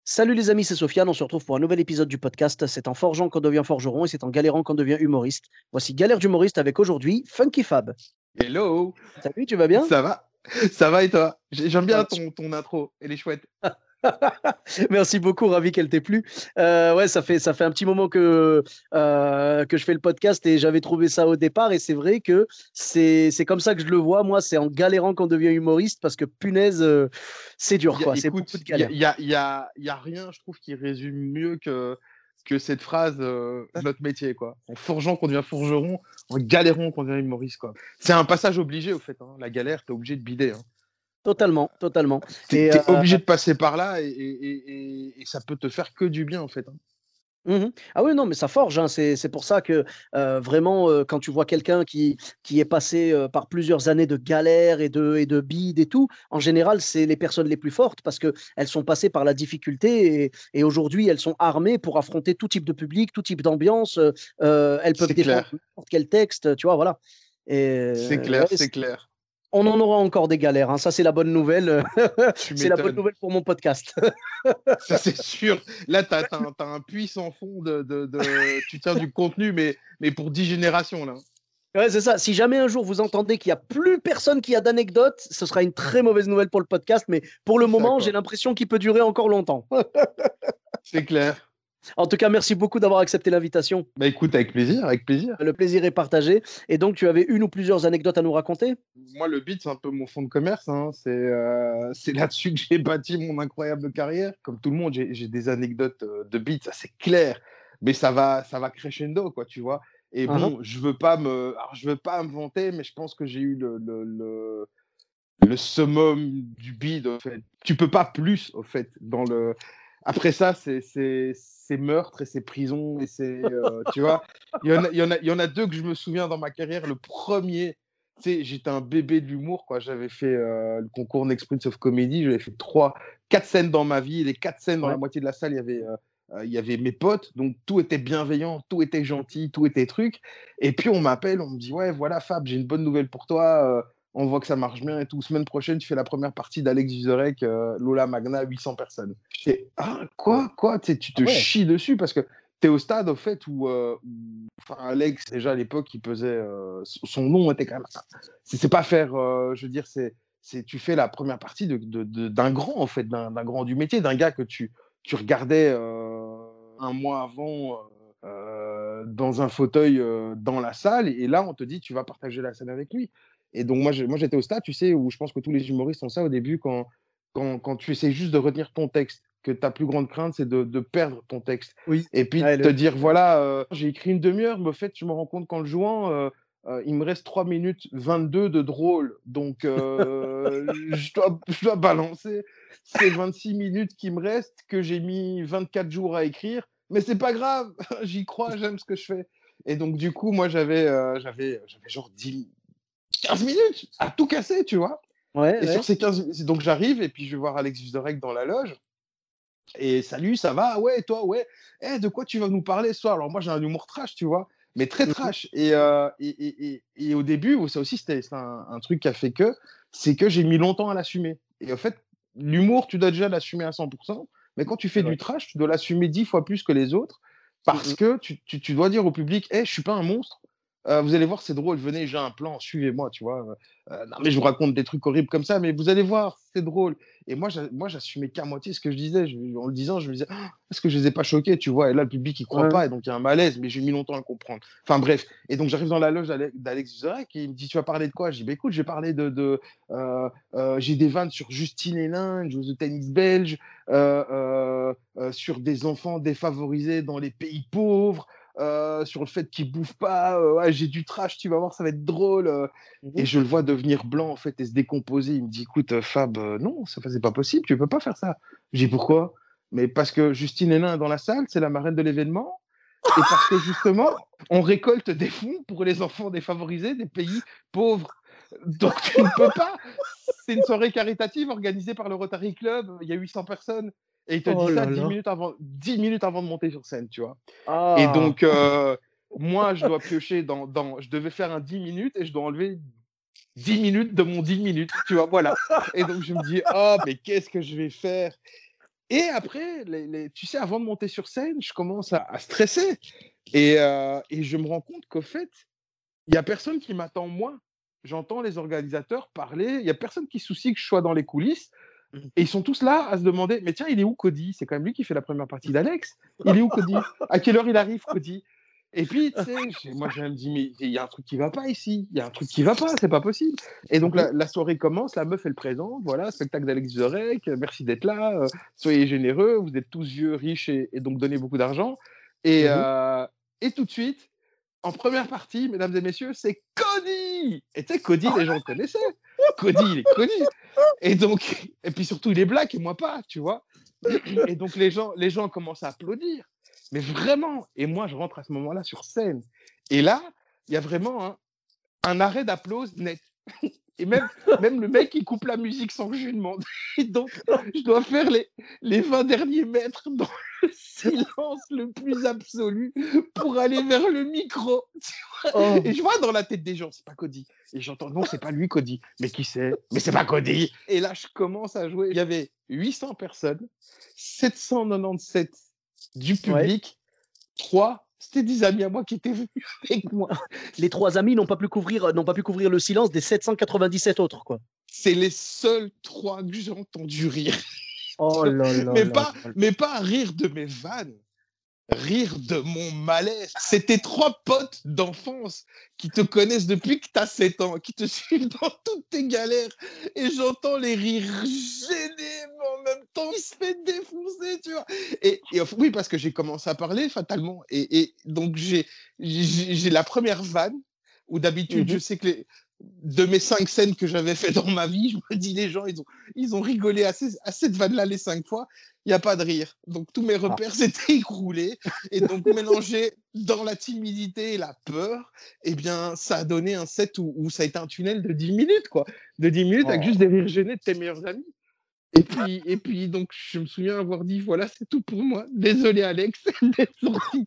Salut les amis, c'est Sofiane. On se retrouve pour un nouvel épisode du podcast. C'est en forgeant qu'on devient forgeron et c'est en galérant qu'on devient humoriste. Voici Galère d'humoriste avec aujourd'hui Funky Fab. Hello, Salut, tu vas bien? ça va? Ça va et toi? J'aime Ça bien va. ton intro, elle est chouette. Merci beaucoup, ravi qu'elle t'ait plu. Ouais, ça fait un petit moment que je fais le podcast et j'avais trouvé ça au départ. Et c'est vrai que c'est comme ça que je le vois. Moi, c'est en galérant qu'on devient humoriste parce que punaise, c'est dur, quoi. C'est beaucoup Écoute, de galères. y a rien, je trouve, qui résume mieux que cette phrase, notre métier, quoi. En forgeant qu'on devient forgeron, en galérant qu'on devient humoriste, quoi. C'est un passage obligé, au fait, hein. La galère, t'es obligé de bider, hein. Totalement, totalement. Et T'es obligé de passer par là et ça peut te faire que du bien, en fait, hein. Mmh. Ah oui, non, mais ça forge, hein. C'est pour ça que, vraiment, quand tu vois quelqu'un qui est passé, par plusieurs années de galère et de bide et tout, en général, c'est les personnes les plus fortes parce qu'elles sont passées par la difficulté et aujourd'hui, elles sont armées pour affronter tout type de public, tout type d'ambiance, elles peuvent C'est défendre clair, n'importe quel texte, tu vois? Voilà. c'est Ouais, clair, c'est clair. on en aura encore des galères, hein, ça c'est la bonne nouvelle, Tu c'est la bonne m'étonnes. nouvelle pour mon podcast. Ça, c'est sûr. Là, t'as un puits sans fond tu tiens du contenu, mais pour 10 générations, là. Ouais, c'est ça. Si jamais un jour vous entendez qu'il y a plus personne qui a d'anecdotes, ce sera une très mauvaise nouvelle pour le podcast, mais pour le C'est ça, moment, j'ai quoi. l'impression qu'il peut durer encore longtemps. C'est clair. En tout cas, merci beaucoup d'avoir accepté l'invitation. Bah écoute, avec plaisir, avec plaisir. Le plaisir est partagé. Et donc, tu avais une ou plusieurs anecdotes à nous raconter? Moi, le beat, c'est un peu mon fond de commerce, hein. C'est là-dessus que j'ai bâti mon incroyable carrière. Comme tout le monde, j'ai des anecdotes de beat, ça c'est clair. Mais ça va crescendo, quoi, tu vois. Et Hein, hein. bon, je veux pas me vanter, mais je pense que j'ai eu le summum du bide, en fait. Tu peux pas plus, au fait, dans le. Après ça, c'est meurtre et c'est prison et tu vois, il y en a deux que je me souviens dans ma carrière. Le premier, tu sais, j'étais un bébé de l'humour, quoi. J'avais fait le concours Next Prince of Comedy. J'avais fait quatre scènes dans ma vie. Les quatre scènes, dans la Ouais. moitié de la salle, il y avait mes potes. Donc tout était bienveillant, tout était gentil, tout était truc. Et puis on m'appelle, on me dit, ouais, voilà, Fab, j'ai une bonne nouvelle pour toi. On voit que ça marche bien et tout. Semaine prochaine, tu fais la première partie d'Alex Vizorek, Lola Magna, 800 personnes. Je fais, ah, quoi? Tu sais, tu Ah te ouais. chies dessus parce que tu es au stade, au fait, enfin, Alex, déjà à l'époque, il pesait. Son nom était quand même. C'est pas faire. Je veux dire, tu fais la première partie d'un grand, en fait, d'un grand du métier, d'un gars que tu regardais un mois avant. Dans un fauteuil dans la salle, et là on te dit tu vas partager la scène avec lui. Et donc moi j'étais au stade, tu sais, où je pense que tous les humoristes ont ça au début, quand tu essaies juste de retenir ton texte, que ta plus grande crainte c'est de perdre ton texte. Oui. Et puis Ouais, te dire voilà, j'ai écrit une demi-heure, mais au fait je me rends compte qu'en le jouant, il me reste 3 minutes 22 de drôle. Donc je dois balancer ces 26 minutes qui me restent, que j'ai mis 24 jours à écrire. Mais c'est pas grave, j'y crois, j'aime ce que je fais. Et donc, du coup, moi, j'avais genre 15 minutes à tout casser, tu vois. Ouais, Et sur ouais. ces 15 minutes, donc j'arrive et puis je vais voir Alex Vizorek dans la loge. Et salut, ça va? Ouais, toi, ouais. Eh, de quoi tu vas nous parler ce soir? Alors, moi, j'ai un humour trash, tu vois, mais très Mhm. trash. Et au début, ça aussi, c'est un truc qui a fait c'est que j'ai mis longtemps à l'assumer. Et en fait, l'humour, tu dois déjà l'assumer à 100%, mais quand tu C'est fais vrai. du trash, tu dois l'assumer 10 fois plus que les autres, parce Mhm. que tu dois dire au public, eh, je suis pas un monstre. Vous allez voir, c'est drôle, venez, j'ai un plan, suivez-moi, tu vois. Non, mais je vous raconte des trucs horribles comme ça, mais vous allez voir, c'est drôle. Et moi, j'assumais qu'à moitié ce que je disais. En le disant, je me disais, ah, est-ce que je les ai pas choqués, tu vois? Et là, le public, il croit Ouais. pas, et donc il y a un malaise, mais j'ai mis longtemps à comprendre. Enfin bref. Et donc j'arrive dans la loge d'Alex Vizorek, et il me dit, tu vas parler de quoi? Je dis, bah, écoute, je vais parler j'ai des vannes sur Justine Hénin, une joueuse de tennis belge, sur des enfants défavorisés dans les pays pauvres, sur le fait qu'ils bouffent pas. Ouais, j'ai du trash, tu vas voir, ça va être drôle. Et Mhm. je le vois devenir blanc, en fait, et se décomposer. Il me dit, écoute, Fab, non, c'est pas possible, tu peux pas faire ça. Je dis, pourquoi? Mais parce que Justine Hénin est dans la salle, c'est la marraine de l'événement, et parce que justement, on récolte des fonds pour les enfants défavorisés des pays pauvres. Donc tu ne peux pas. C'est une soirée caritative organisée par le Rotary Club, il y a 800 personnes, et il te dit Oh ça là là. 10 minutes avant de monter sur scène, tu vois. Et Ah. donc, moi, je dois piocher je devais faire un 10 minutes et je dois enlever 10 minutes de mon 10 minutes, tu vois, voilà. Et donc, je me dis, oh, mais qu'est-ce que je vais faire? Et après, tu sais, avant de monter sur scène, je commence à stresser. Et je me rends compte qu'au fait, il y a personne qui m'attend moi. J'entends les organisateurs parler, il y a personne qui se soucie que je sois dans les coulisses. Et Mmh. ils sont tous là à se demander, mais tiens, il est où Cody? C'est quand même lui qui fait la première partie d'Alex. Il est où Cody? À quelle heure il arrive Cody? Et puis, tu sais, moi je me dis, mais il y a un truc qui va pas ici. Il y a un truc qui va pas, c'est pas possible. Et donc Mmh. la soirée commence, la meuf elle présente, voilà, spectacle d'Alex Zorek, merci d'être là, soyez généreux, vous êtes tous vieux, riches et donc donnez beaucoup d'argent. Et, Mmh. euh, et tout de suite, en première partie, mesdames et messieurs, c'est Cody. Et tu sais, Cody, les gens le connaissaient. Cody, il est connu. Et donc, et puis surtout, il est black et moi pas, tu vois. Et donc, les gens commencent à applaudir. Mais vraiment. Et moi, je rentre à ce moment-là sur scène. Et là, il y a vraiment un arrêt d'applause net. Et même le mec, il coupe la musique sans que je lui demande. Et donc, je dois faire les 20 derniers mètres dans le silence le plus absolu pour aller vers le micro. Et Oh! je vois dans la tête des gens, c'est pas Cody. Et j'entends, non, c'est pas lui, Cody. Mais qui c'est? Mais c'est pas Cody. Et là, je commence à jouer. Il y avait 800 personnes, 797 du Ouais. public, 3, c'était des amis à moi qui étaient venus avec moi. Les 3 amis n'ont pas pu couvrir le silence des 797 autres, quoi. C'est les seuls 3 que j'ai entendu rire. Oh là là mais, là pas, là. mais pas rire de mes vannes, rire de mon malaise. C'était 3 potes d'enfance qui te connaissent depuis que tu as 7 ans, qui te suivent dans toutes tes galères. Et j'entends les rires gênés, mais en même temps, il se fait défoncer, tu vois. Et oui, parce que j'ai commencé à parler fatalement. Et donc, j'ai la première vanne où d'habitude, je Mmh. sais que de mes 5 scènes que j'avais fait dans ma vie, je me dis, les gens, ils ont rigolé à cette vanne-là les 5 fois. Il n'y a pas de rire. Donc, tous mes Ah. repères s'étaient écroulés. Et donc, mélangé dans la timidité et la peur, eh bien, ça a donné un set où ça a été un tunnel de 10 minutes, quoi. De 10 minutes avec juste Oh. des rires gênés de tes meilleurs amis. Et puis, donc, je me souviens avoir dit, voilà, c'est tout pour moi. Désolé, Alex, d'être sorti.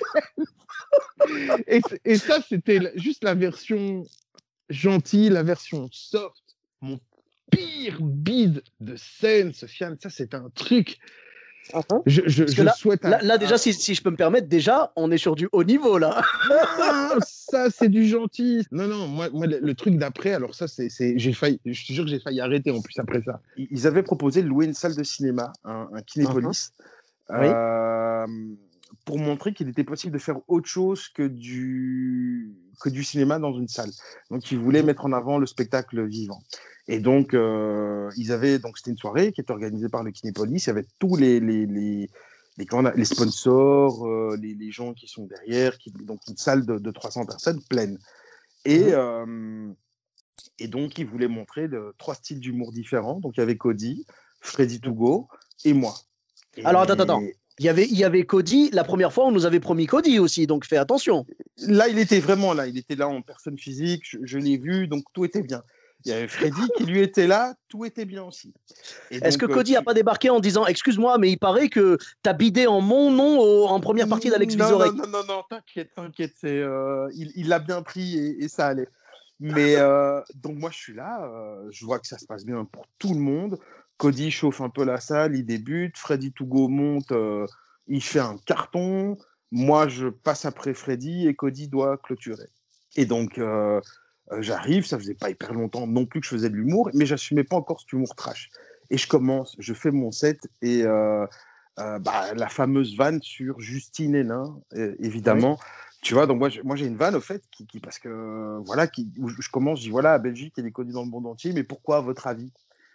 Et ça, c'était juste la version gentille, la version soft. Mon pire bide de scène, Sofiane, ça, c'est un truc. Hein, hein. Parce que Je souhaite là déjà, si je peux me permettre, déjà, on est sur du haut niveau, là. Non, ça, c'est du gentil. Non, non, moi le truc d'après, alors ça, j'ai failli, je te jure que j'ai failli arrêter en plus après ça. Ils avaient proposé de louer une salle de cinéma, un Hein, hein. Kinépolis, Oui. euh, pour montrer qu'il était possible de faire autre chose que du cinéma dans une salle. Donc, ils voulaient Mmh. mettre en avant le spectacle vivant. Et donc, c'était une soirée qui était organisée par le Kinépolis. Il y avait tous les sponsors, les gens qui sont derrière, donc une salle de 300 personnes pleine. Et, Mmh. euh, et donc, ils voulaient montrer 3 styles d'humour différents. Donc, il y avait Cody, Freddy Mmh. Tougo et moi. Alors attends. Et Il y avait Cody, la première fois, on nous avait promis Cody aussi, donc fais attention. là, il était vraiment là. Il était là en personne physique. Je l'ai vu, donc tout était bien. Il y avait Freddy qui lui était là, tout était bien aussi. Et Est-ce que donc, Cody a pas débarqué en disant: «Excuse-moi, mais il paraît que t'as bidé en mon nom en première partie d'Alex Non, non, Vizorek»? non, non, non, t'inquiète, t'inquiète. Il l'a bien pris et ça allait. Mais donc, moi, je suis là. Je vois que ça se passe bien pour tout le monde. Cody chauffe un peu la salle, il débute. Freddy Tougo monte, il fait un carton. Moi, je passe après Freddy et Cody doit clôturer. Et donc, j'arrive, ça faisait pas hyper longtemps non plus que je faisais de l'humour, mais j'assumais pas encore cet humour trash. Et je commence, je fais mon set et la fameuse vanne sur Justine Hénin, Oui. évidemment. Tu vois, donc moi j'ai une vanne au fait parce que voilà, où je commence, je dis voilà, la Belgique elle est connue dans le monde entier, mais pourquoi à votre avis?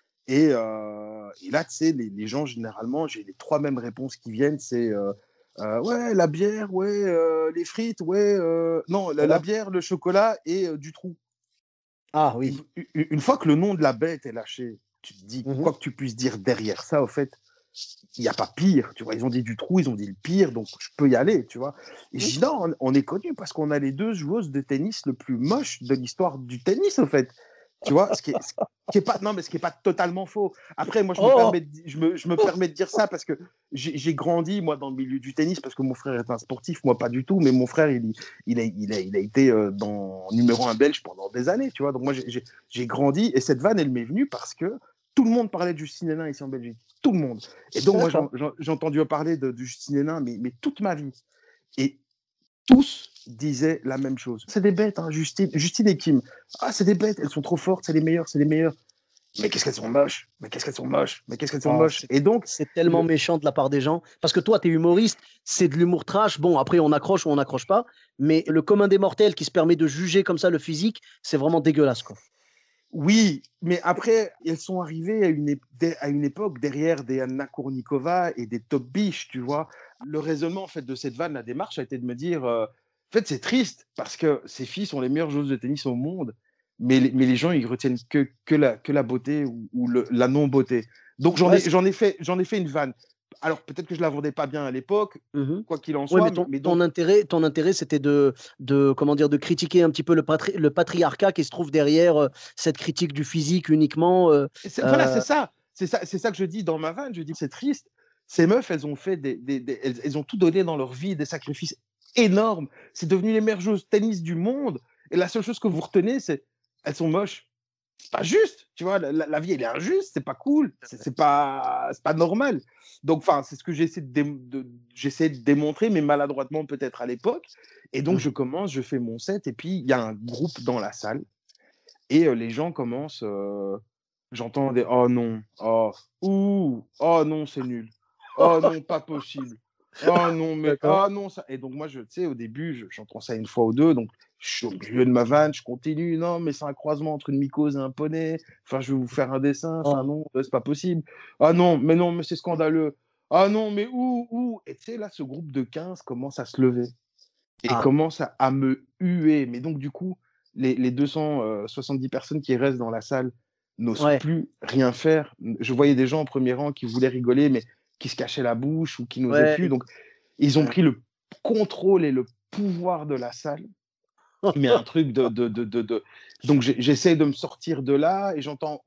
Et là, tu sais, les gens généralement, j'ai les 3 mêmes réponses qui viennent, c'est ouais, la bière, ouais, les frites, ouais, non, la Voilà. bière, le chocolat et du trou. Ah Une, oui. une fois que le nom de la bête est lâché, tu te dis, Mmh. quoi que tu puisses dire derrière ça, au fait, il n'y a pas pire, tu vois. Ils ont dit du trou, ils ont dit le pire, donc je peux y aller, tu vois. Et je Mmh. dis non, on est connu parce qu'on a les 2 joueuses de tennis le plus moches de l'histoire du tennis, au fait. Tu vois, ce qui est pas, non, mais ce qui est pas totalement faux. Après, moi, Oh! je me permets de dire ça parce que j'ai grandi, moi, dans le milieu du tennis parce que mon frère est un sportif, moi, pas du tout, mais mon frère, il a été numéro 1 belge pendant des années, tu vois. Donc, moi, j'ai grandi et cette vanne, elle m'est venue parce que tout le monde parlait de Justine Hénin ici en Belgique. Tout le monde. Et donc, moi, D'accord. j'ai entendu parler de Justine Hénin, mais toute ma vie. Et tous disaient la même chose. C'est des bêtes, hein, Justine et Kim. Ah, c'est des bêtes, elles sont trop fortes, c'est les meilleures, c'est les meilleures. Mais qu'est-ce qu'elles sont moches, mais qu'est-ce qu'elles sont moches, mais qu'est-ce qu'elles sont Oh, moches. Et donc, c'est tellement le... méchant de la part des gens. Parce que toi, tu es humoriste, c'est de l'humour trash. Bon, après, on accroche ou on n'accroche pas. Mais le commun des mortels qui se permet de juger comme ça le physique, c'est vraiment dégueulasse, quoi. oui, mais après, elles sont arrivées à une époque derrière des Anna Kournikova et des Top Biche, tu vois. Le raisonnement en fait, de cette vanne, la démarche, a été de me dire, en fait, c'est triste parce que ces filles sont les meilleures joueuses de tennis au monde, mais les gens, ils retiennent que la beauté ou la non-beauté. Donc, Ouais, j'en ai fait une vanne. Alors, peut-être que je la vendais pas bien à l'époque, mhm. quoi qu'il en Ouais, soit, mais mais donc, ton intérêt, c'était comment dire, de critiquer un petit peu le patriarcat qui se trouve derrière cette critique du physique uniquement. Voilà, Euh, c'est ça que je dis dans ma vanne. Je dis, c'est triste. Ces meufs, elles ont fait elles ont tout donné dans leur vie, des sacrifices énormes. C'est devenu les meilleures joueuses de tennis du monde. Et la seule chose que vous retenez, c'est elles sont moches. C'est pas juste, tu vois. La vie, elle est injuste. C'est pas cool. C'est pas normal. Donc, enfin, c'est ce que j'essaie de démontrer, mais maladroitement peut-être à l'époque. Et donc, mhm. je fais mon set, et puis il y a un groupe dans la salle, et les gens commencent. J'entends des oh non, oh, ouh, oh non, c'est nul. Oh non, pas possible. Oh non, mais D'accord. oh non, ça. Et donc, moi, tu sais, au début, j'entends ça une fois ou deux. Donc, je suis au milieu de ma vanne, je continue. Non, mais c'est un croisement entre une mycose et un poney. Enfin, je vais vous faire un dessin. Enfin, Oh. non, c'est pas possible. Ah non, mais c'est scandaleux. Ah non, mais où. Et tu sais, là, ce groupe de 15 commence à se lever et Ah, commence à me huer. Mais donc, du coup, les 270 personnes qui restent dans la salle n'osent ouais. plus rien faire. Je voyais des gens en premier rang qui voulaient rigoler, mais qui se cachaient la bouche ou qui n'osaient Ouais. plus. Donc, ils ont Ouais. pris le contrôle et le pouvoir de la salle. Mais un truc de... Donc, j'essaie de me sortir de là et j'entends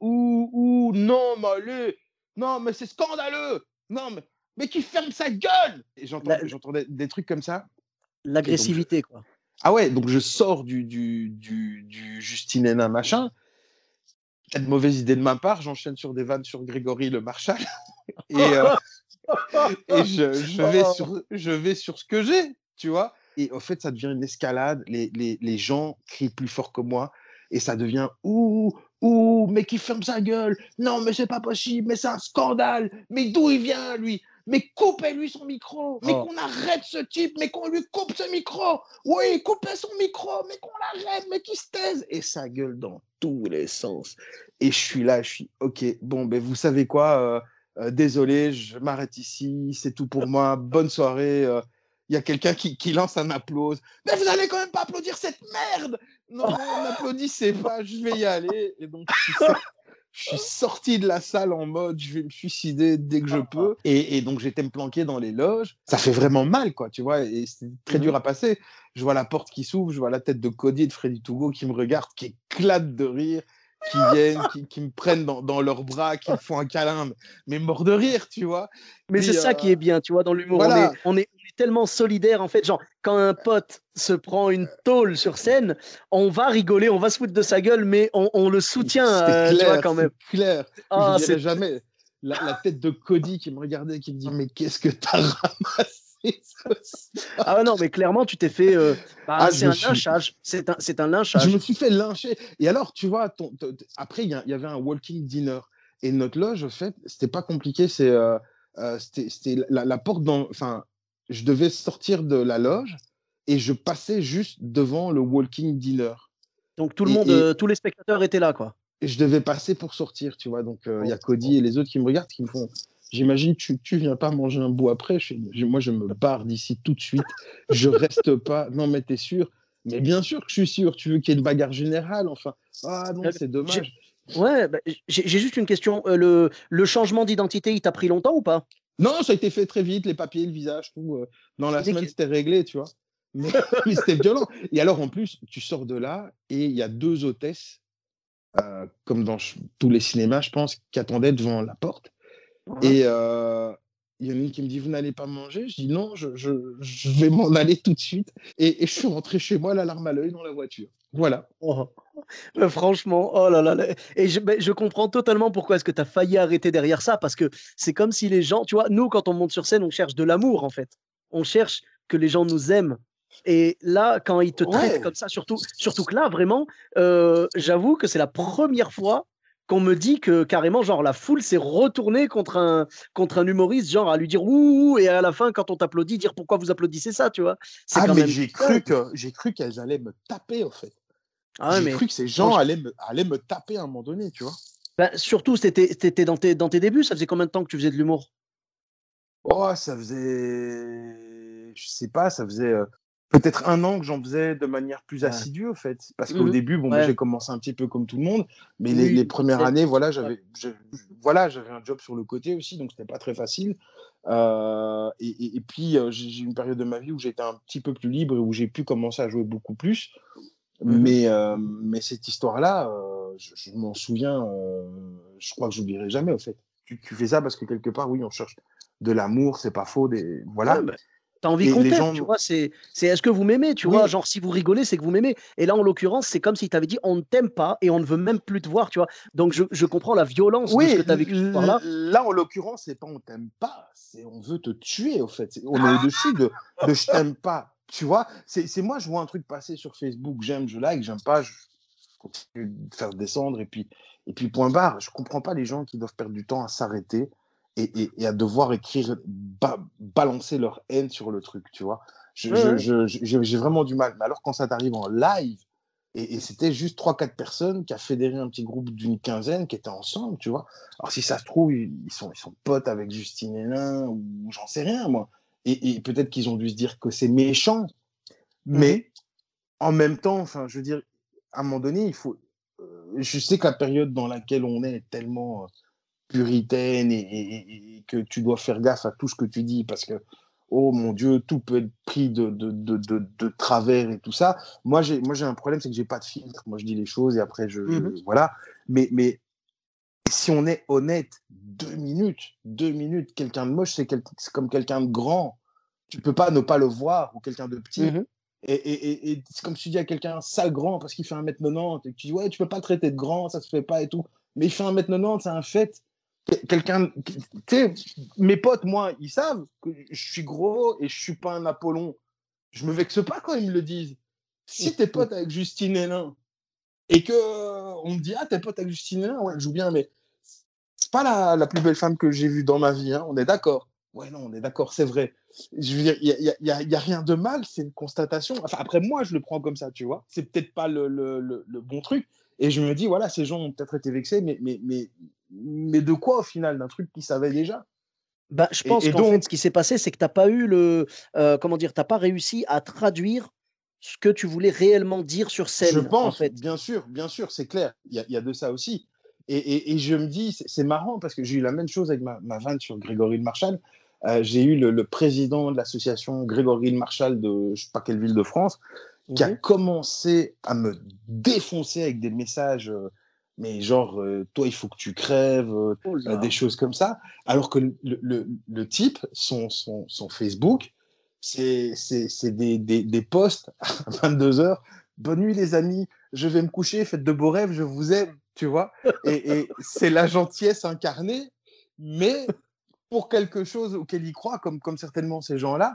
non, mais allez, non, mais c'est scandaleux, non, mais qui ferme sa gueule. Et La- j'entends des trucs comme ça. Et donc, L'agressivité, quoi. ah ouais, donc je sors du Justine Hénin machin. Pas de mauvaise idée de ma part, j'enchaîne sur des vannes sur Grégory Le Marchal et, Oh. je vais sur ce que j'ai, tu vois. Et en fait, ça devient une escalade. Les gens crient plus fort que moi et ça devient mais qui ferme sa gueule. Non, mais c'est pas possible, mais c'est un scandale. Mais d'où il vient, lui? Mais coupez-lui son micro, mais Oh. qu'on arrête ce type, mais qu'on lui coupe ce micro. Oui, coupez son micro, mais qu'on l'arrête, mais qu'il se taise. Et ça gueule dans tous les sens. Et je suis là, je suis ok, bon, ben vous savez quoi, désolé, je m'arrête ici, c'est tout pour moi, bonne soirée. Il y a quelqu'un qui lance un applause. Mais vous allez quand même pas applaudir cette merde. Non, n'applaudissez pas, je vais y aller. Et donc, je suis sorti de la salle en mode, je vais me suicider dès que je peux. Et donc, j'étais me planquer dans les loges. Ça fait vraiment mal, quoi, tu vois, et c'est très Mhm. dur à passer. Je vois la porte qui s'ouvre, je vois la tête de Cody et de Freddy Togo qui me regardent, qui éclatent de rire, qui viennent, qui me prennent dans leurs bras, qui me font un câlin, mais mort de rire, tu vois. Mais c'est Puis, ça qui est bien, tu vois, dans l'humour. voilà, On est tellement solidaires, en fait. Genre, quand un pote se prend une tôle sur scène, on va rigoler, on va se foutre de sa gueule, mais on le soutient, c'est tu vois, clair, quand même. c'est clair. Ah, J'oublierai jamais la tête de Cody qui me regardait, qui me dit, mais qu'est-ce que t'as ramassé ce Ah ouais, soir? non, mais clairement, tu t'es fait. Bah, Ah, c'est un lynchage. C'est un je me lynchage. suis fait lyncher. Et alors, tu vois, après, il y avait un walking dinner. Et notre loge, en fait, c'était pas compliqué. C'était la porte dans. Enfin, je devais sortir de la loge et je passais juste devant le walking dinner. Donc, tout le monde, Et tous les spectateurs étaient là, quoi. je devais passer pour sortir, tu vois. Donc, il y Oh, a Cody oh. et les autres qui me regardent, qui me font. J'imagine tu viens pas manger un bout après. Moi, je me barre d'ici tout de suite. Je reste pas. Non, mais t'es sûr? Mais bien sûr que je suis sûr. Tu veux qu'il y ait une bagarre générale, enfin. Ah non, Euh, c'est j'ai- dommage. Ouais, bah, j'ai juste une question. Le changement d'identité, il t'a pris longtemps ou pas? Non, ça a été fait très vite, les papiers, le visage, tout. Dans la semaine, Nickel. c'était réglé, tu vois. Mais, mais c'était violent. Et alors, en plus, tu sors de là et il y a deux hôtesses, comme dans tous les cinémas, je pense, qui attendaient devant la porte. Hein. Et, Il y en a une qui me dit: «Vous n'allez pas manger?» Je dis: «Non, je vais m'en aller tout de suite» et je suis rentré chez moi, la larme à l'œil dans la voiture. Voilà. Oh, franchement, oh là là là et je comprends totalement pourquoi est-ce que tu as failli arrêter derrière ça parce que c'est comme si les gens tu vois, nous, quand on monte sur scène, on cherche de l'amour, en fait. On cherche que les gens nous aiment et là, quand ils te traitent Ouais, comme ça, surtout que là, vraiment, j'avoue que c'est la première fois qu'on me dit que carrément, genre, la foule s'est retournée contre un humoriste, genre, à lui dire: «Ouh» et à la fin, quand on t'applaudit, dire: «Pourquoi vous applaudissez ça?» tu vois? C'est ah quand mais même dingue. j'ai cru qu'elles allaient me taper, en fait. Ah ouais, J'ai mais cru que ces gens franchement allaient me taper à un moment donné, tu vois? bah, surtout, c'était dans tes débuts? Ça faisait combien de temps que tu faisais de l'humour? Oh, ça faisait je sais pas, ça faisait, peut-être 1 an que j'en faisais de manière plus Ouais. assidue, au fait. Parce qu'au Mmh. début, bon, bah, Ouais. j'ai commencé un petit peu comme tout le monde, mais les Oui, je 1res sais. années, voilà, Ouais. j'avais un job sur le côté aussi, donc c'était pas très facile. Et puis, j'ai eu une période de ma vie où j'étais un petit peu plus libre et où j'ai pu commencer à jouer beaucoup plus. Mmh. Mais cette histoire-là, je m'en souviens, je crois que j'oublierai jamais, au fait. Tu fais ça parce que quelque part, oui, on cherche de l'amour, c'est pas faux, des Ouais, voilà. bah, tu envie Et qu'on les t'aime, gens tu vois? C'est: «Est-ce que vous m'aimez?» tu vois? oui, Genre, si vous rigolez, c'est que vous m'aimez et là, en l'occurrence, c'est comme s'il t'avait dit: «On ne t'aime pas et on ne veut même plus te voir», tu vois? Donc je comprends la violence de ce que oui, tu as vécu ce soir-là. là, en l'occurrence, c'est pas on t'aime pas, c'est on veut te tuer, au fait. On est au-dessus de je t'aime pas, tu vois? C'est moi, je vois un truc passer sur Facebook, j'aime, je like, j'aime pas, je continue de faire descendre et puis point barre. Je comprends pas les gens qui doivent perdre du temps à s'arrêter et à devoir écrire, balancer leur haine sur le truc, tu vois? Ouais, ouais. J'ai vraiment du mal. Mais alors quand ça t'arrive en live et c'était juste trois quatre personnes qui a fédéré un petit groupe d'une quinzaine qui étaient ensemble, tu vois? Alors si ça se trouve, ils sont potes avec Justine Hénin ou j'en sais rien moi et peut-être qu'ils ont dû se dire que c'est méchant, Mmh. mais en même temps, enfin, je veux dire, à un moment donné, il faut. Je sais que la période dans laquelle on est tellement puritaine et que tu dois faire gaffe à tout ce que tu dis parce que, oh mon Dieu, tout peut être pris de travers et tout ça. Moi, j'ai un problème, c'est que j'ai pas de filtre. Moi, je dis les choses et après, Mmh. voilà. Mais si on est honnête, 2 minutes, quelqu'un de moche, c'est comme quelqu'un de grand. Tu peux pas ne pas le voir ou quelqu'un de petit. Mmh. Et c'est comme si tu dis à quelqu'un sale grand parce qu'il fait 1m90 et que tu dis ouais, tu peux pas le traiter de grand, ça se fait pas et tout. Mais il fait 1m90, c'est un fait. Quelqu'un, tu sais, mes potes, moi, ils savent que je suis gros et je suis pas un Apollon. Je me vexe pas quand ils me le disent. Si t'es pote avec Justine Hénin et que on me dit ah t'es pote avec Justine Hénin, ouais, elle joue bien, mais c'est pas la plus belle femme que j'ai vue dans ma vie, hein, on est d'accord. Ouais, non, on est d'accord, c'est vrai. Je veux dire, y a rien de mal, c'est une constatation. Enfin, après, moi, je le prends comme ça, tu vois. C'est peut-être pas le bon truc. Et je me dis, voilà, ces gens ont peut-être été vexés, mais de quoi au final? D'un truc qu'ils savaient déjà. Bah, je pense Et qu'en fait, ce donc, qui s'est passé, c'est que tu as pas eu comment dire? Tu as pas réussi à traduire ce que tu voulais réellement dire sur je scène, en pense, fait. bien sûr, c'est clair, il y a de ça aussi. Et je me dis, c'est marrant parce que j'ai eu la même chose avec ma vanne sur Grégory Le Marchal. J'ai eu le président de l'association Grégory Le Marchal de je sais pas quelle ville de France qui a Mmh. commencé à me défoncer avec des messages, mais genre, toi, il faut que tu crèves, Oh des là! choses comme ça. Alors que le type, son Facebook, c'est des posts à 22 heures. Bonne nuit, les amis, je vais me coucher, faites de beaux rêves, je vous aime, tu vois. Et c'est la gentillesse incarnée, mais pour quelque chose auquel ils croient, comme certainement ces gens-là,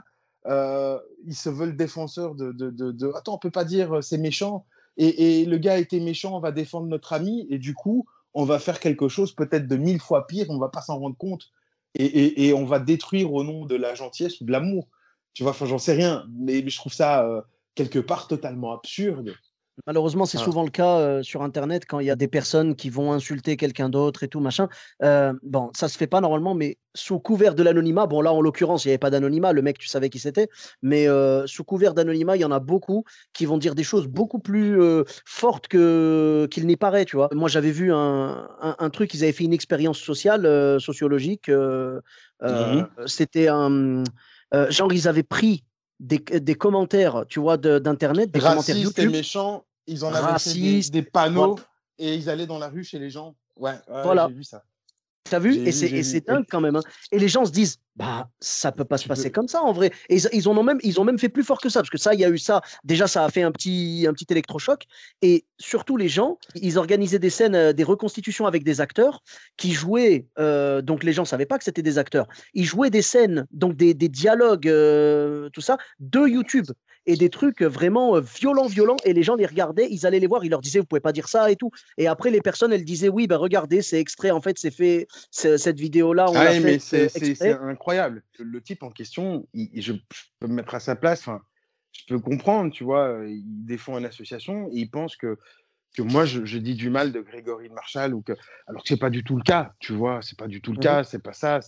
ils se veulent défenseurs attends, on peut pas dire c'est méchant, et le gars a été méchant, on va défendre notre ami, et du coup, on va faire quelque chose peut-être de 1000 fois pire, on va pas s'en rendre compte, et on va détruire au nom de la gentillesse ou de l'amour. Tu vois, enfin, j'en sais rien, mais je trouve ça quelque part totalement absurde. Malheureusement, c'est Enfin, souvent le cas, sur internet quand il y a des personnes qui vont insulter quelqu'un d'autre et tout machin. Bon, ça se fait pas normalement, mais sous couvert de l'anonymat, bon là, en l'occurrence, il y avait pas d'anonymat, le mec, tu savais qui c'était, mais sous couvert d'anonymat, il y en a beaucoup qui vont dire des choses beaucoup plus, fortes qu'il n'y paraît, tu vois? Moi, j'avais vu un truc, ils avaient fait une expérience sociale, sociologique, c'était genre ils avaient pris des commentaires, tu vois, d'internet, des commentaires racistes et YouTube. méchants, ils en avaient fait Raciste, des voi panneaux et ils allaient dans la rue chez les gens. Ouais, ouais, voilà, j'ai vu ça. tu as vu? Et c'est J'ai et c'est vu, oui. dingue quand même, hein, et les gens se disent: Bah, ça peut pas se Tu passer peux... comme ça en vrai. Et ils ont même fait plus fort que ça, parce que ça, il y a eu ça. Déjà, ça a fait un petit électrochoc. Et surtout, les gens, ils organisaient des scènes, des reconstitutions avec des acteurs qui jouaient. Donc, les gens savaient pas que c'était des acteurs. Ils jouaient des scènes, donc des dialogues, tout ça, de YouTube. Et des trucs vraiment violents, violents. Et les gens les regardaient, ils allaient les voir, ils leur disaient, vous pouvez pas dire ça et tout. Et après, les personnes, elles disaient, oui, ben regardez, c'est extrait. En fait, c'est fait. Cette vidéo-là, on l'a Ah, mais faite c'est exprès. incroyable. Le type en question, je peux me mettre à sa place, enfin, je peux comprendre, tu vois, il défend une association et il pense que moi, je dis du mal de Grégory Marchal, alors que c'est pas du tout le cas, tu vois, c'est pas du tout le Mhm. cas, c'est pas ça,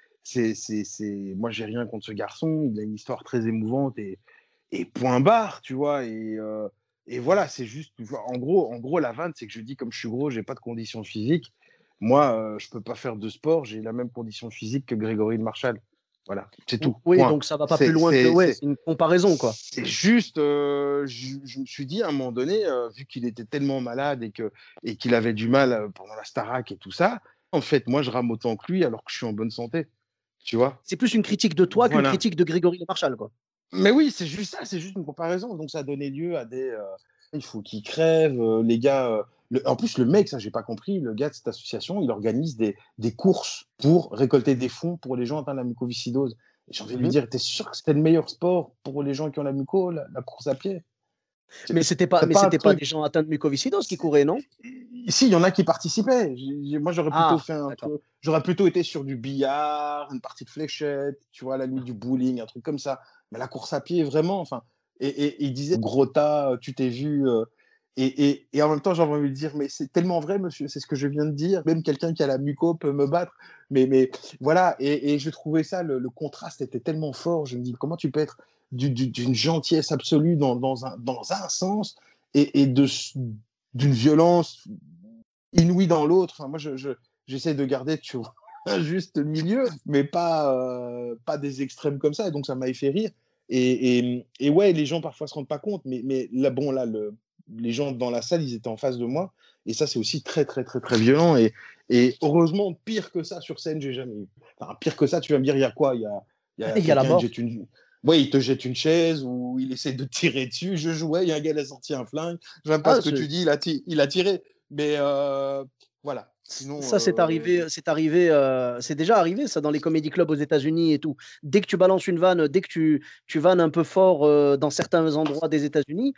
moi, j'ai rien contre ce garçon, il a une histoire très émouvante et point barre, tu vois, et voilà, c'est juste, en gros, la vanne, c'est que je dis, comme je suis gros, j'ai pas de conditions physiques, moi, je peux pas faire de sport, j'ai la même condition physique que Grégory Marchal, voilà, c'est tout, Oui, point. donc ça va pas plus C'est, loin que. c'est, Ouais, c'est, c'est une comparaison, quoi. c'est juste, je me suis dit à un moment donné, vu qu'il était tellement malade et qu'il avait du mal pendant la Starac et tout ça, en fait, moi, je rame autant que lui alors que je suis en bonne santé, tu vois. C'est plus une critique de toi qu'une Voilà. critique de Grégory Marchal, quoi. Mais oui, c'est juste ça, c'est juste une comparaison. Donc ça a donné lieu à des. Il faut qu'ils crèvent, les gars. En plus, le mec, ça, j'ai pas compris, le gars de cette association, il organise des courses pour récolter des fonds pour les gens atteints de la mucoviscidose. Et j'ai envie de lui Mhm. dire, t'es sûr que c'était le meilleur sport pour les gens qui ont la muco, la course à pied? C'est Mais pas un c'était pas truc. des gens atteints de mucoviscidose qui couraient, non? Ici, il y en a qui participaient. Moi, j'aurais plutôt Ah, fait un d'accord. peu. J'aurais plutôt été sur du billard, une partie de fléchette, tu vois, la limite du bowling, un truc comme ça. Mais la course à pied, vraiment, enfin. Et il disait, gros tas, tu t'es vu. Et en même temps, j'ai envie de lui dire, mais c'est tellement vrai, monsieur, c'est ce que je viens de dire. Même quelqu'un qui a la muco peut me battre. Mais voilà, et je trouvais ça, le contraste était tellement fort. Je me dis, comment tu peux être d'une gentillesse absolue dans un sens et d'une violence inouïe dans l'autre. Enfin, moi, j'essaie de garder, tu vois, un juste milieu, mais pas des extrêmes comme ça. Et donc, ça m'a fait rire. Et ouais, les gens parfois se rendent pas compte, mais là, bon, là, les gens dans la salle, ils étaient en face de moi. Et ça, c'est aussi très, très, très, très violent. Et heureusement, pire que ça sur scène, j'ai jamais eu. Enfin, pire que ça, tu vas me dire, il y a quoi? Il y a Il y a la quelqu'un, mort. ouais, il te jette une chaise ou il essaie de tirer dessus. Je jouais, il y a un gars qui a sorti un flingue. J'aime pas Ah, ce que tu dis, il a tiré. Mais voilà. Sinon, c'est déjà arrivé ça dans les comédie clubs aux États-Unis et tout. Dès que tu balances une vanne, dès que tu vannes un peu fort dans certains endroits des États-Unis,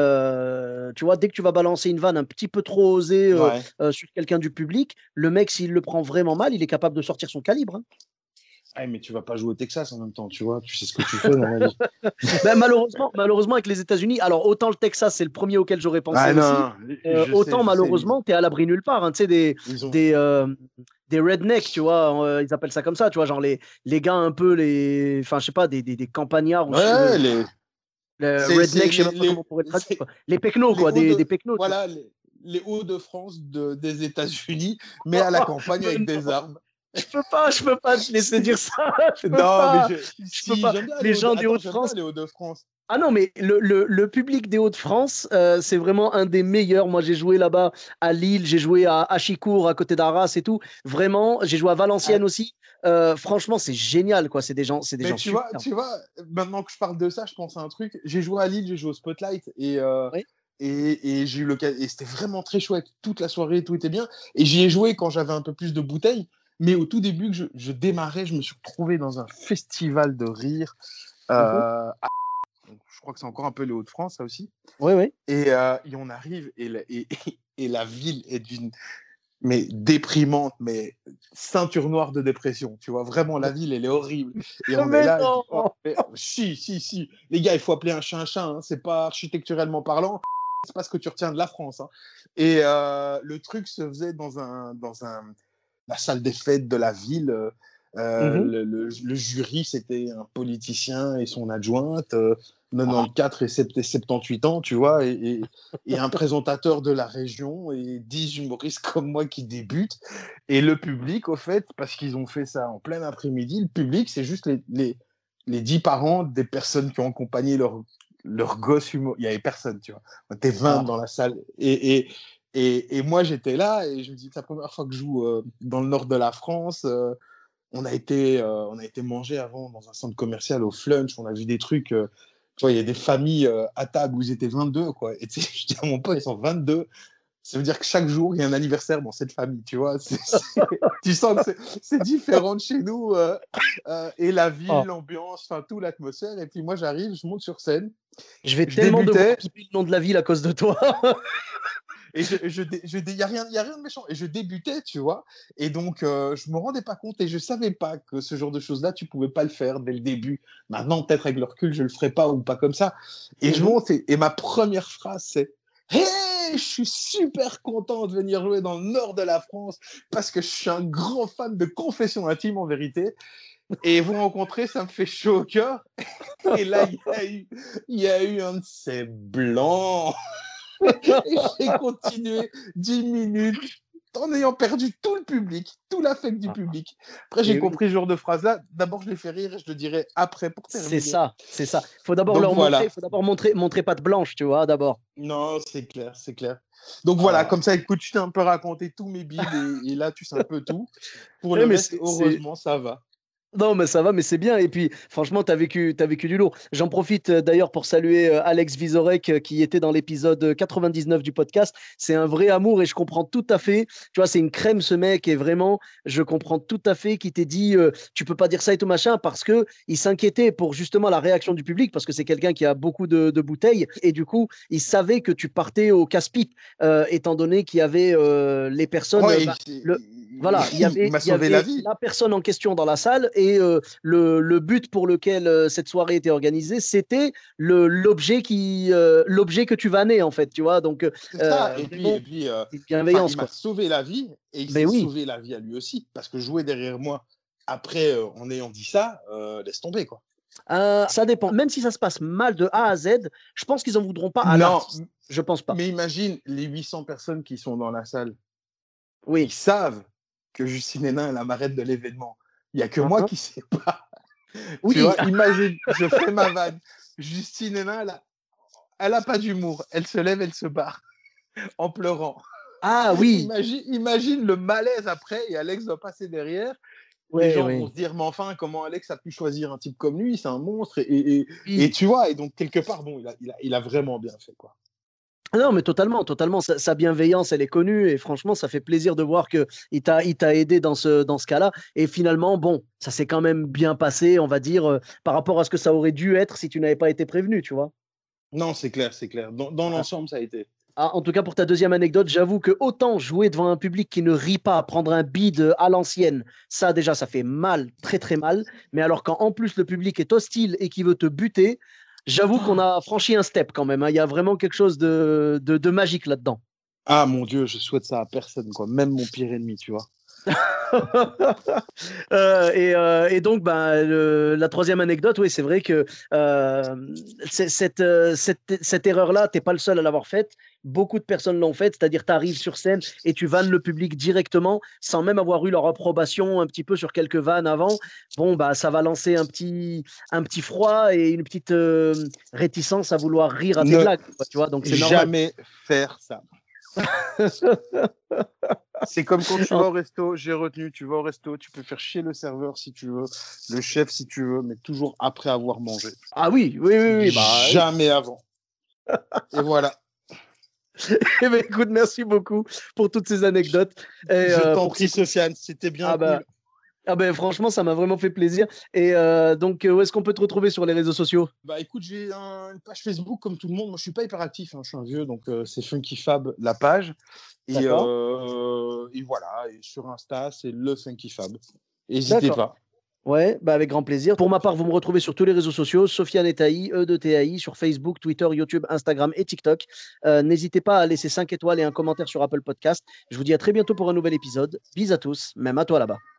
tu vois, dès que tu vas balancer une vanne un petit peu trop osée ouais. sur quelqu'un du public, le mec, s'il le prend vraiment mal, il est capable de sortir son calibre, hein. Ah, mais tu vas pas jouer au Texas en même temps, tu vois. Tu sais ce que tu fais dans la vie. Ben, malheureusement, avec les États-Unis, alors autant le Texas, c'est le premier auquel j'aurais pensé Ah aussi, non, je sais, autant je sais. Mais malheureusement, tu es à l'abri nulle part, hein. Tu sais, ils ont. des, euh, des rednecks, tu vois, ils appellent ça comme ça, tu vois, genre les gars un peu, enfin, je sais pas, des campagnards, ou Ouais, le c'est redneck, je sais même pas comment on pourrait le traduire, quoi. Les pecnos, les quoi, hauts des de. pecnos, tu vois. Voilà, les Hauts-de-France des États-Unis, mais à la campagne Mais avec des non, armes. je peux pas te laisser dire ça, Non, mais je peux si, pas. j'aime bien les Les gens des Attends, j'aime bien Hauts-de-France. les Hauts-de-France. Ah non, mais le public des Hauts-de-France, c'est vraiment un des meilleurs. Moi, j'ai joué là-bas à Lille, j'ai joué à Achicourt, à côté d'Arras et tout. Vraiment, j'ai joué à Ah, Valenciennes aussi. Franchement, c'est génial, quoi. C'est des mais gens super. tu vois, maintenant que je parle de ça, je pense à un truc. J'ai joué à Lille, j'ai joué au Spotlight Oui. et j'ai eu l'occasion. Et c'était vraiment très chouette. Toute la soirée, tout était bien. Et j'y ai joué quand j'avais un peu plus de bouteilles. Mais au tout début que je démarrais, je me suis retrouvé dans un festival de rire. Mhm. Donc, je crois que c'est encore un peu les Hauts-de-France, ça aussi. Oui, oui. Et on arrive et la ville est mais déprimante, mais ceinture noire de dépression. Tu vois, vraiment, la ville, elle est horrible. Et on est Mais là, je dis, non! oh, si, si, si. Les gars, il faut appeler un chat un chat. Hein. C'est pas architecturellement parlant. C'est pas ce que tu retiens de la France. Hein. Et le truc se faisait la salle des fêtes de la ville. Mhm. Le jury, c'était un politicien et son adjointe, Ah, 94 et 78 ans, tu vois, et un présentateur de la région et 10 humoristes comme moi qui débutent. Et le public, au fait, parce qu'ils ont fait ça en plein après-midi, le public, c'est juste les 10 parents des personnes qui ont accompagné leur gosse humour. Il n'y avait personne, tu vois. On était 20 ah. dans la salle. Et moi, j'étais là et je me dis, c'est la première fois que je joue dans le nord de la France. on a été manger avant dans un centre commercial au Flunch. On a vu des trucs. Tu vois, il y a des familles à table où ils étaient 22, quoi. Et tu sais, je dis à mon pote, ils sont 22. Ça veut dire que chaque jour, il y a un anniversaire dans cette famille, tu vois. Tu sens que c'est différent de chez nous. Et la ville, Oh, l'ambiance, enfin, tout, l'atmosphère. Et puis moi, j'arrive, je monte sur scène. je vais Je tellement devoir débutais piper le nom de la ville à cause de toi. et il y a rien, de méchant. Et je débutais, tu vois. Et donc, je me rendais pas compte et je savais pas que ce genre de choses-là, tu pouvais pas le faire dès le début. Maintenant, peut-être avec le recul, je le ferai pas ou pas comme ça. Et je Mhm. monte et ma première phrase, c'est Hey, je suis super content de venir jouer dans le nord de la France parce que je suis un grand fan de Confession Intime en vérité. Et vous rencontrer, ça me fait chaud au cœur. Et là, il y a eu un de ces blancs. Et j'ai continué 10 minutes en ayant perdu tout le public, tout l'affect du public. Après, j'ai Et oui, compris ce genre de phrase-là. D'abord, je les fais rire et je le dirai après pour c'est terminer. ça, c'est ça. Faut d'abord Donc leur montrer, voilà. faut d'abord montrer patte blanche, tu vois, d'abord. Non, c'est clair, c'est clair. Donc voilà, Ah. comme ça, écoute, je t'ai un peu raconté tous mes bides et là, tu sais un peu tout. Pour le Ouais, mais reste, c'est heureusement, ça va. non, mais ça va, mais c'est bien. Et puis, franchement, t'as vécu du lourd. J'en profite d'ailleurs pour saluer Alex Vizorek qui était dans l'épisode 99 du podcast. C'est un vrai amour et je comprends tout à fait. Tu vois, c'est une crème ce mec et vraiment, je comprends tout à fait qu'il t'ait dit tu peux pas dire ça et tout machin parce que il s'inquiétait pour justement la réaction du public parce que c'est quelqu'un qui a beaucoup de bouteilles et du coup, il savait que tu partais au casse-pipe étant donné qu'il y avait les personnes. Ouais, Bah, voilà, il m'a il y sauvé la avait vie. la personne en question dans la salle et le but pour lequel cette soirée était organisée, c'était l'objet que tu vannais en fait, tu vois. Donc C'est ça. vraiment, Et puis c'est une enfin, bienveillance il m'a quoi. sauvé la vie et il Ben s'est oui, sauvé la vie à lui aussi. Parce que jouer derrière moi, après, en ayant dit ça, laisse tomber, quoi. ça dépend. Même si ça se passe mal de A à Z, je pense qu'ils en voudront pas à Non, l'artiste. Je pense pas. mais imagine les 800 personnes qui sont dans la salle. Ils Oui. savent que Justine Hénin est la marraine de l'événement. Il n'y a que moi Hein. qui ne sais pas. Tu Oui. vois, imagine, je fais ma vanne. Justine Hénin, elle a pas d'humour. Elle se lève, elle se barre en pleurant. Ah oui. Imagine le malaise après et Alex doit passer derrière. Les Oui, gens vont oui. se dire, mais enfin, comment Alex a pu choisir un type comme lui? C'est un monstre. Et Oui. tu vois, et donc quelque part, bon, il a vraiment bien fait, quoi. Non, mais totalement, totalement. Sa bienveillance, elle est connue et franchement, ça fait plaisir de voir que il t'a aidé dans ce cas-là. Et finalement, bon, ça s'est quand même bien passé, on va dire, par rapport à ce que ça aurait dû être si tu n'avais pas été prévenu, tu vois. Non, c'est clair, c'est clair. Dans Voilà. l'ensemble, ça a été. Ah, en tout cas, pour ta deuxième anecdote, j'avoue que autant jouer devant un public qui ne rit pas, prendre un bide à l'ancienne, ça déjà, ça fait mal, très très mal. Mais alors quand en plus le public est hostile et qui veut te buter, j'avoue qu'on a franchi un step quand même, hein. Il y a vraiment quelque chose de magique là-dedans. Ah mon Dieu, je souhaite ça à personne, quoi. Même mon pire ennemi, tu vois. Et donc, ben, la troisième anecdote, oui, c'est vrai que cette erreur-là, tu n'es pas le seul à l'avoir faite. Beaucoup de personnes l'ont faite, c'est-à-dire tu arrives sur scène et tu vannes le public directement sans même avoir eu leur approbation un petit peu sur quelques vannes avant. Bon, bah, ça va lancer un petit froid et une petite réticence à vouloir rire à tes Ne blagues, quoi, tu vois, donc c'est normal. jamais faire ça. C'est comme quand tu vas au resto, j'ai retenu, tu vas au resto, tu peux faire chier le serveur si tu veux, le chef si tu veux, mais toujours après avoir mangé. Ah oui, oui, oui, oui, bah oui. Jamais avant. Et voilà. Eh ben, écoute, merci beaucoup pour toutes ces anecdotes et Je t'en pour prie, ces coups. Sofiane, c'était bien Ah bah, cool. ah ben, franchement, ça m'a vraiment fait plaisir. Et donc, où est-ce qu'on peut te retrouver sur les réseaux sociaux? Bah écoute, j'ai une page Facebook comme tout le monde. Moi, je suis pas hyper actif, hein, je suis un vieux, donc c'est Funky Fab la page. D'accord? Et voilà. Et sur Insta, c'est le Funky Fab. N'hésitez D'accord. pas. Ouais, bah avec grand plaisir. Pour ma part, vous me retrouvez sur tous les réseaux sociaux, Sofiane Etaï, E de TAI, sur Facebook, Twitter, YouTube, Instagram et TikTok. N'hésitez pas à laisser 5 étoiles et un commentaire sur Apple Podcast. Je vous dis à très bientôt pour un nouvel épisode. Bis à tous, même à toi là-bas.